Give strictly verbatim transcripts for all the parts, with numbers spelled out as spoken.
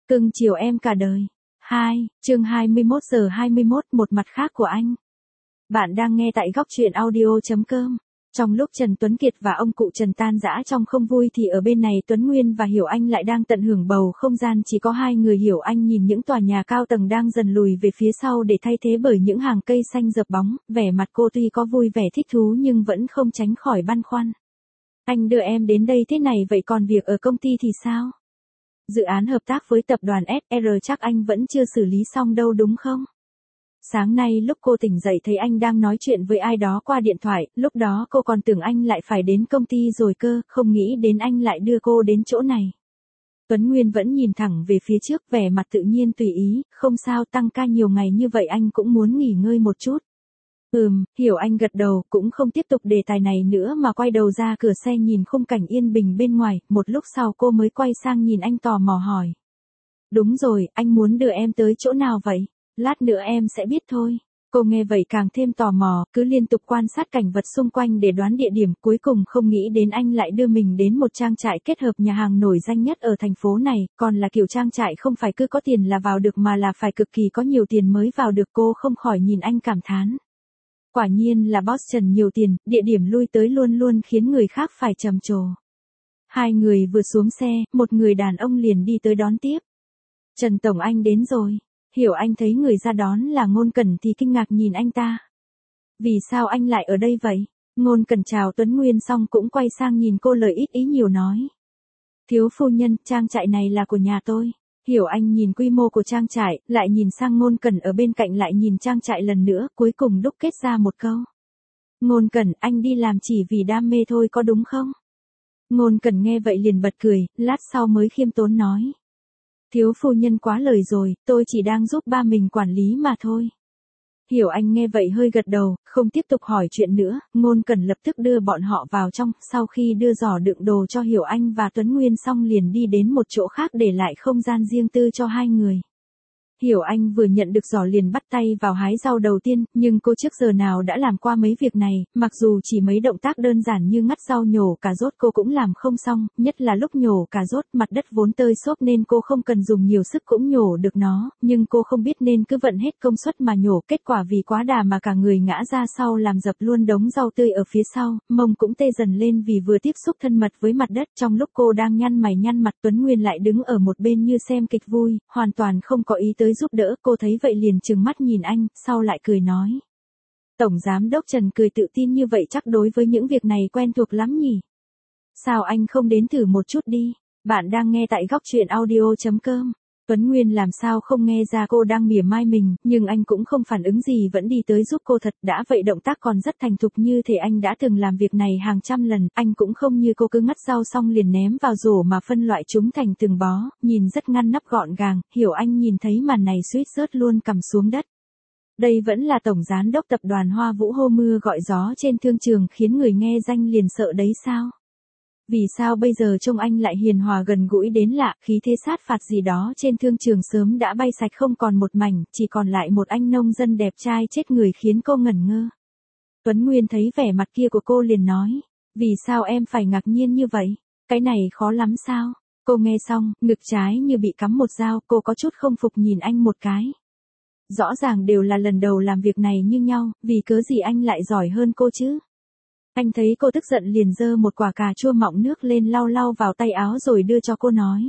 Cưng chiều em cả đời. hai, chương hai mươi mốt giờ hai mươi mốt, một mặt khác của anh. Bạn đang nghe tại góc truyện audio.com. Trong lúc Trần Tuấn Kiệt và ông cụ Trần tan rã trong không vui thì ở bên này Tuấn Nguyên và Hiểu Anh lại đang tận hưởng bầu không gian chỉ có hai người. Hiểu Anh nhìn những tòa nhà cao tầng đang dần lùi về phía sau để thay thế bởi những hàng cây xanh rợp bóng, vẻ mặt cô tuy có vui vẻ thích thú nhưng vẫn không tránh khỏi băn khoăn. Anh đưa em đến đây thế này vậy còn việc ở công ty thì sao? Dự án hợp tác với tập đoàn ét rờ chắc anh vẫn chưa xử lý xong đâu đúng không? Sáng nay lúc cô tỉnh dậy thấy anh đang nói chuyện với ai đó qua điện thoại, lúc đó cô còn tưởng anh lại phải đến công ty rồi cơ, không nghĩ đến anh lại đưa cô đến chỗ này. Tuấn Nguyên vẫn nhìn thẳng về phía trước, vẻ mặt tự nhiên tùy ý, không sao, tăng ca nhiều ngày như vậy anh cũng muốn nghỉ ngơi một chút. Ừm, Hiểu Anh gật đầu, cũng không tiếp tục đề tài này nữa mà quay đầu ra cửa xe nhìn khung cảnh yên bình bên ngoài, một lúc sau cô mới quay sang nhìn anh tò mò hỏi. Đúng rồi, anh muốn đưa em tới chỗ nào vậy? Lát nữa em sẽ biết thôi. Cô nghe vậy càng thêm tò mò, cứ liên tục quan sát cảnh vật xung quanh để đoán địa điểm, cuối cùng không nghĩ đến anh lại đưa mình đến một trang trại kết hợp nhà hàng nổi danh nhất ở thành phố này, còn là kiểu trang trại không phải cứ có tiền là vào được mà là phải cực kỳ có nhiều tiền mới vào được. Cô không khỏi nhìn anh cảm thán. Quả nhiên là boss Trần nhiều tiền, địa điểm lui tới luôn luôn khiến người khác phải trầm trồ. Hai người vừa xuống xe, một người đàn ông liền đi tới đón tiếp. Trần Tổng anh đến rồi. Hiểu Anh thấy người ra đón là Ngôn Cẩn thì kinh ngạc nhìn anh ta. Vì sao anh lại ở đây vậy? Ngôn Cẩn chào Tuấn Nguyên xong cũng quay sang nhìn cô lời ít ý nhiều nói. Thiếu phu nhân, trang trại này là của nhà tôi. Hiểu Anh nhìn quy mô của trang trại, lại nhìn sang Ngôn Cẩn ở bên cạnh lại nhìn trang trại lần nữa, cuối cùng đúc kết ra một câu. Ngôn Cẩn, anh đi làm chỉ vì đam mê thôi có đúng không? Ngôn Cẩn nghe vậy liền bật cười, lát sau mới khiêm tốn nói. Thiếu phu nhân quá lời rồi, tôi chỉ đang giúp ba mình quản lý mà thôi. Hiểu Anh nghe vậy hơi gật đầu, không tiếp tục hỏi chuyện nữa, Ngôn Cẩn lập tức đưa bọn họ vào trong, sau khi đưa giỏ đựng đồ cho Hiểu Anh và Tuấn Nguyên xong liền đi đến một chỗ khác để lại không gian riêng tư cho hai người. Hiểu Anh vừa nhận được giỏ liền bắt tay vào hái rau đầu tiên, nhưng cô trước giờ nào đã làm qua mấy việc này, mặc dù chỉ mấy động tác đơn giản như ngắt rau nhổ cà rốt cô cũng làm không xong, nhất là lúc nhổ cà rốt mặt đất vốn tơi xốp nên cô không cần dùng nhiều sức cũng nhổ được nó, nhưng cô không biết nên cứ vận hết công suất mà nhổ, kết quả vì quá đà mà cả người ngã ra sau làm dập luôn đống rau tươi ở phía sau, mông cũng tê dần lên vì vừa tiếp xúc thân mật với mặt đất. Trong lúc cô đang nhăn mày nhăn mặt, Tuấn Nguyên lại đứng ở một bên như xem kịch vui, hoàn toàn không có ý tới giúp đỡ. Cô thấy vậy liền trừng mắt nhìn anh, sau lại cười nói. Tổng giám đốc Trần cười tự tin như vậy chắc đối với những việc này quen thuộc lắm nhỉ? Sao anh không đến thử một chút đi? Bạn đang nghe tại góc truyện audio.com. Tuấn Nguyên làm sao không nghe ra cô đang mỉa mai mình, nhưng anh cũng không phản ứng gì vẫn đi tới giúp cô thật, đã vậy động tác còn rất thành thục như thể anh đã từng làm việc này hàng trăm lần, anh cũng không như cô cứ ngắt rau xong liền ném vào rổ mà phân loại chúng thành từng bó, nhìn rất ngăn nắp gọn gàng. Hiểu Anh nhìn thấy màn này suýt rớt luôn cằm xuống đất. Đây vẫn là tổng giám đốc tập đoàn Hoa Vũ hô mưa gọi gió trên thương trường khiến người nghe danh liền sợ đấy sao? Vì sao bây giờ trông anh lại hiền hòa gần gũi đến lạ, khí thế sát phạt gì đó trên thương trường sớm đã bay sạch không còn một mảnh, chỉ còn lại một anh nông dân đẹp trai chết người khiến cô ngẩn ngơ. Tuấn Nguyên thấy vẻ mặt kia của cô liền nói, vì sao em phải ngạc nhiên như vậy, cái này khó lắm sao? Cô nghe xong, ngực trái như bị cắm một dao, cô có chút không phục nhìn anh một cái. Rõ ràng đều là lần đầu làm việc này như nhau, vì cớ gì anh lại giỏi hơn cô chứ? Anh thấy cô tức giận liền giơ một quả cà chua mọng nước lên lau lau vào tay áo rồi đưa cho cô nói.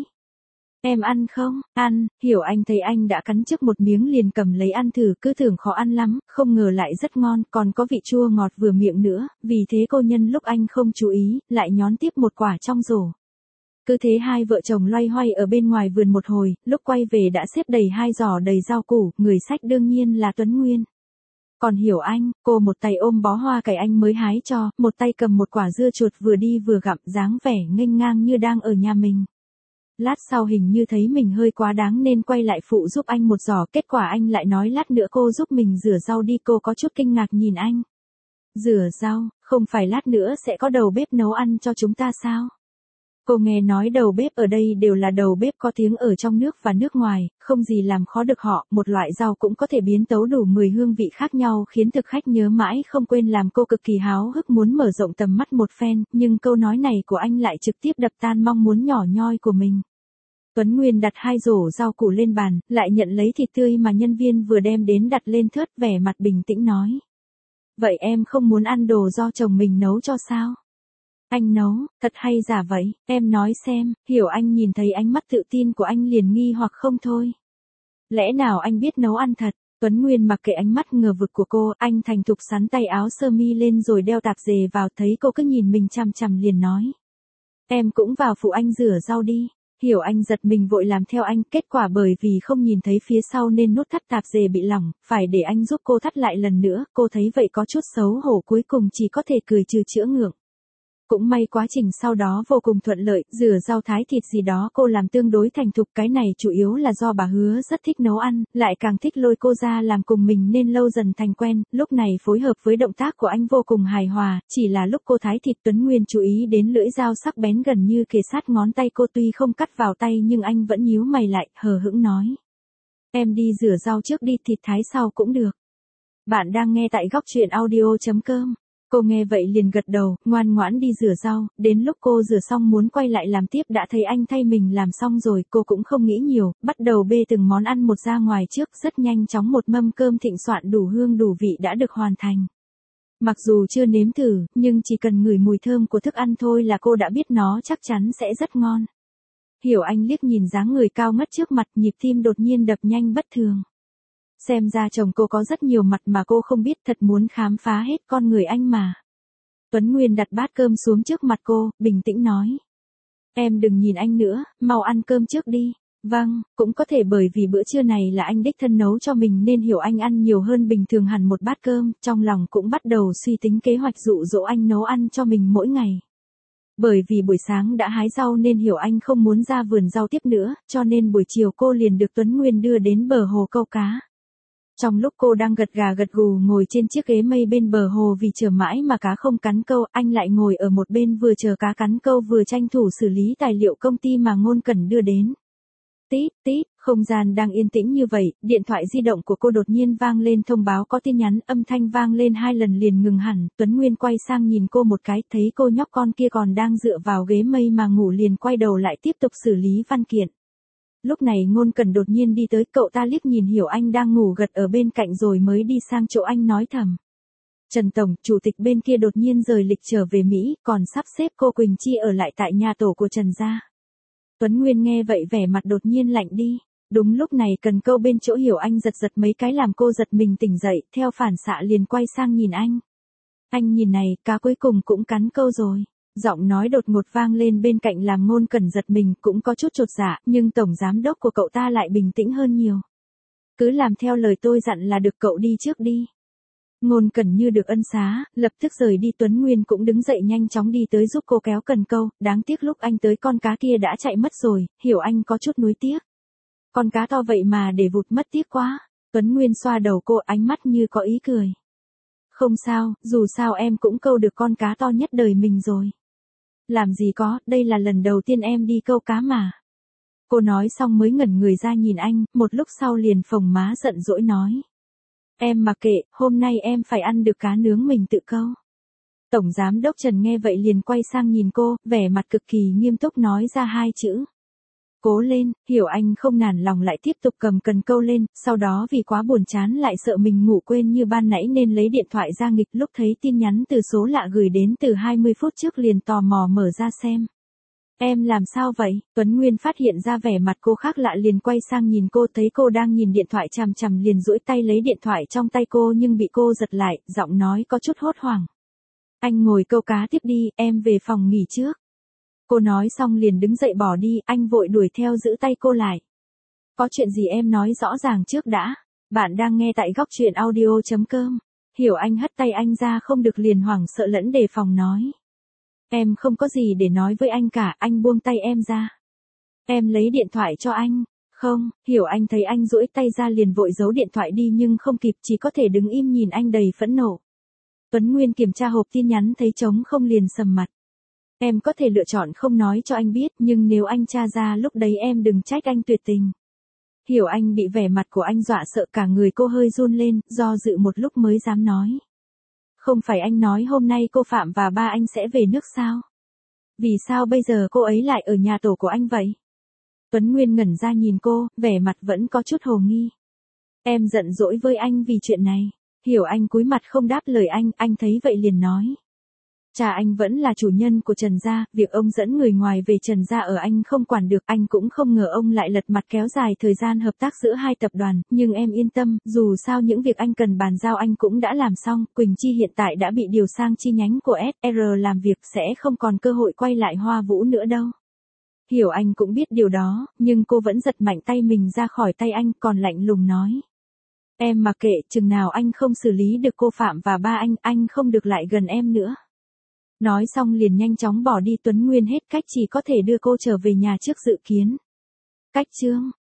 Em ăn không? Ăn. Hiểu Anh thấy anh đã cắn trước một miếng liền cầm lấy ăn thử, cứ tưởng khó ăn lắm, không ngờ lại rất ngon, còn có vị chua ngọt vừa miệng nữa, vì thế cô nhân lúc anh không chú ý, lại nhón tiếp một quả trong rổ. Cứ thế hai vợ chồng loay hoay ở bên ngoài vườn một hồi, lúc quay về đã xếp đầy hai giỏ đầy rau củ, người xách đương nhiên là Tuấn Nguyên. Còn Hiểu Anh, cô một tay ôm bó hoa cải anh mới hái cho, một tay cầm một quả dưa chuột vừa đi vừa gặm, dáng vẻ nghênh ngang như đang ở nhà mình. Lát sau hình như thấy mình hơi quá đáng nên quay lại phụ giúp anh một giỏ, kết quả anh lại nói lát nữa cô giúp mình rửa rau đi. Cô có chút kinh ngạc nhìn anh. Rửa rau, không phải lát nữa sẽ có đầu bếp nấu ăn cho chúng ta sao? Cô nghe nói đầu bếp ở đây đều là đầu bếp có tiếng ở trong nước và nước ngoài, không gì làm khó được họ, một loại rau cũng có thể biến tấu đủ mười hương vị khác nhau khiến thực khách nhớ mãi không quên, làm cô cực kỳ háo hức muốn mở rộng tầm mắt một phen, nhưng câu nói này của anh lại trực tiếp đập tan mong muốn nhỏ nhoi của mình. Tuấn Nguyên đặt hai rổ rau củ lên bàn, lại nhận lấy thịt tươi mà nhân viên vừa đem đến đặt lên thớt, vẻ mặt bình tĩnh nói. Vậy em không muốn ăn đồ do chồng mình nấu cho sao? Anh nấu, thật hay giả vậy, em nói xem. Hiểu Anh nhìn thấy ánh mắt tự tin của anh liền nghi hoặc không thôi. Lẽ nào anh biết nấu ăn thật? Tuấn Nguyên mặc kệ ánh mắt ngờ vực của cô, anh thành thục sắn tay áo sơ mi lên rồi đeo tạp dề vào, thấy cô cứ nhìn mình chằm chằm liền nói. Em cũng vào phụ anh rửa rau đi. Hiểu Anh giật mình vội làm theo anh, kết quả bởi vì không nhìn thấy phía sau nên nút thắt tạp dề bị lỏng, phải để anh giúp cô thắt lại lần nữa, cô thấy vậy có chút xấu hổ, cuối cùng chỉ có thể cười trừ chữa ngượng. Cũng may quá trình sau đó vô cùng thuận lợi, rửa rau thái thịt gì đó cô làm tương đối thành thục, cái này chủ yếu là do bà Hứa rất thích nấu ăn, lại càng thích lôi cô ra làm cùng mình nên lâu dần thành quen, lúc này phối hợp với động tác của anh vô cùng hài hòa, chỉ là lúc cô thái thịt Tuấn Nguyên chú ý đến lưỡi dao sắc bén gần như kề sát ngón tay cô, tuy không cắt vào tay nhưng anh vẫn nhíu mày lại, hờ hững nói. Em đi rửa rau trước đi, thịt thái sau cũng được. Bạn đang nghe tại góc truyện audio chấm com. Cô nghe vậy liền gật đầu, ngoan ngoãn đi rửa rau, đến lúc cô rửa xong muốn quay lại làm tiếp đã thấy anh thay mình làm xong rồi, cô cũng không nghĩ nhiều, bắt đầu bê từng món ăn một ra ngoài trước, rất nhanh chóng một mâm cơm thịnh soạn đủ hương đủ vị đã được hoàn thành. Mặc dù chưa nếm thử, nhưng chỉ cần ngửi mùi thơm của thức ăn thôi là cô đã biết nó chắc chắn sẽ rất ngon. Hiểu Anh liếc nhìn dáng người cao ngất trước mặt, nhịp tim đột nhiên đập nhanh bất thường. Xem ra chồng cô có rất nhiều mặt mà cô không biết, thật muốn khám phá hết con người anh mà. Tuấn Nguyên đặt bát cơm xuống trước mặt cô, bình tĩnh nói. Em đừng nhìn anh nữa, mau ăn cơm trước đi. Vâng, cũng có thể bởi vì bữa trưa này là anh đích thân nấu cho mình nên Hiểu Anh ăn nhiều hơn bình thường hẳn một bát cơm, trong lòng cũng bắt đầu suy tính kế hoạch dụ dỗ anh nấu ăn cho mình mỗi ngày. Bởi vì buổi sáng đã hái rau nên Hiểu Anh không muốn ra vườn rau tiếp nữa, cho nên buổi chiều cô liền được Tuấn Nguyên đưa đến bờ hồ câu cá. Trong lúc cô đang gật gà gật gù ngồi trên chiếc ghế mây bên bờ hồ vì chờ mãi mà cá không cắn câu, anh lại ngồi ở một bên vừa chờ cá cắn câu vừa tranh thủ xử lý tài liệu công ty mà Ngôn Cẩn đưa đến. Tít, tít, không gian đang yên tĩnh như vậy, điện thoại di động của cô đột nhiên vang lên thông báo có tin nhắn, âm thanh vang lên hai lần liền ngừng hẳn, Tuấn Nguyên quay sang nhìn cô một cái, thấy cô nhóc con kia còn đang dựa vào ghế mây mà ngủ liền quay đầu lại tiếp tục xử lý văn kiện. Lúc này Ngôn Cẩn đột nhiên đi tới, cậu ta liếc nhìn Hiểu Anh đang ngủ gật ở bên cạnh rồi mới đi sang chỗ anh nói thầm. Trần Tổng, chủ tịch bên kia đột nhiên rời lịch trở về Mỹ, còn sắp xếp cô Quỳnh Chi ở lại tại nhà tổ của Trần gia. Tuấn Nguyên nghe vậy vẻ mặt đột nhiên lạnh đi. Đúng lúc này cần câu bên chỗ Hiểu Anh giật giật mấy cái làm cô giật mình tỉnh dậy, theo phản xạ liền quay sang nhìn anh. Anh nhìn này, cá cuối cùng cũng cắn câu rồi. Giọng nói đột ngột vang lên bên cạnh làm Ngôn Cẩn giật mình, cũng có chút chột dạ, nhưng tổng giám đốc của cậu ta lại bình tĩnh hơn nhiều. Cứ làm theo lời tôi dặn là được, cậu đi trước đi. Ngôn Cẩn như được ân xá, lập tức rời đi. Tuấn Nguyên cũng đứng dậy nhanh chóng đi tới giúp cô kéo cần câu, đáng tiếc lúc anh tới con cá kia đã chạy mất rồi, Hiểu Anh có chút nuối tiếc. Con cá to vậy mà để vụt mất tiếc quá. Tuấn Nguyên xoa đầu cô, ánh mắt như có ý cười. Không sao, dù sao em cũng câu được con cá to nhất đời mình rồi. Làm gì có, đây là lần đầu tiên em đi câu cá mà. Cô nói xong mới ngẩn người ra nhìn anh, một lúc sau liền phồng má giận dỗi nói. Em mặc kệ, hôm nay em phải ăn được cá nướng mình tự câu. Tổng giám đốc Trần nghe vậy liền quay sang nhìn cô, vẻ mặt cực kỳ nghiêm túc nói ra hai chữ. Cố lên. Hiểu Anh không nản lòng lại tiếp tục cầm cần câu lên, sau đó vì quá buồn chán lại sợ mình ngủ quên như ban nãy nên lấy điện thoại ra nghịch, lúc thấy tin nhắn từ số lạ gửi đến từ hai mươi phút trước liền tò mò mở ra xem. Em làm sao vậy? Tuấn Nguyên phát hiện ra vẻ mặt cô khác lạ liền quay sang nhìn cô, thấy cô đang nhìn điện thoại chằm chằm liền duỗi tay lấy điện thoại trong tay cô nhưng bị cô giật lại, giọng nói có chút hốt hoảng. Anh ngồi câu cá tiếp đi, em về phòng nghỉ trước. Cô nói xong liền đứng dậy bỏ đi, anh vội đuổi theo giữ tay cô lại. Có chuyện gì em nói rõ ràng trước đã. Bạn đang nghe tại góc truyện audio chấm com. Hiểu Anh hất tay anh ra không được liền hoảng sợ lẫn đề phòng nói. Em không có gì để nói với anh cả, anh buông tay em ra. Em lấy điện thoại cho anh. Không. Hiểu Anh thấy anh duỗi tay ra liền vội giấu điện thoại đi nhưng không kịp, chỉ có thể đứng im nhìn anh đầy phẫn nộ. Tuấn Nguyên kiểm tra hộp tin nhắn thấy trống không liền sầm mặt. Em có thể lựa chọn không nói cho anh biết, nhưng nếu anh tra ra lúc đấy em đừng trách anh tuyệt tình. Hiểu Anh bị vẻ mặt của anh dọa sợ, cả người cô hơi run lên, do dự một lúc mới dám nói. Không phải anh nói hôm nay cô Phạm và ba anh sẽ về nước sao? Vì sao bây giờ cô ấy lại ở nhà tổ của anh vậy? Tuấn Nguyên ngẩn ra nhìn cô, vẻ mặt vẫn có chút hồ nghi. Em giận dỗi với anh vì chuyện này. Hiểu Anh cúi mặt không đáp lời anh, anh thấy vậy liền nói. Cha anh vẫn là chủ nhân của Trần gia, việc ông dẫn người ngoài về Trần gia ở anh không quản được, anh cũng không ngờ ông lại lật mặt kéo dài thời gian hợp tác giữa hai tập đoàn, nhưng em yên tâm, dù sao những việc anh cần bàn giao anh cũng đã làm xong, Quỳnh Chi hiện tại đã bị điều sang chi nhánh của ét rờ làm việc, sẽ không còn cơ hội quay lại Hoa Vũ nữa đâu. Hiểu Anh cũng biết điều đó, nhưng cô vẫn giật mạnh tay mình ra khỏi tay anh, còn lạnh lùng nói. Em mặc kệ, chừng nào anh không xử lý được cô Phạm và ba anh, anh không được lại gần em nữa. Nói xong liền nhanh chóng bỏ đi. Tuấn Nguyên hết cách chỉ có thể đưa cô trở về nhà trước dự kiến. Cách chương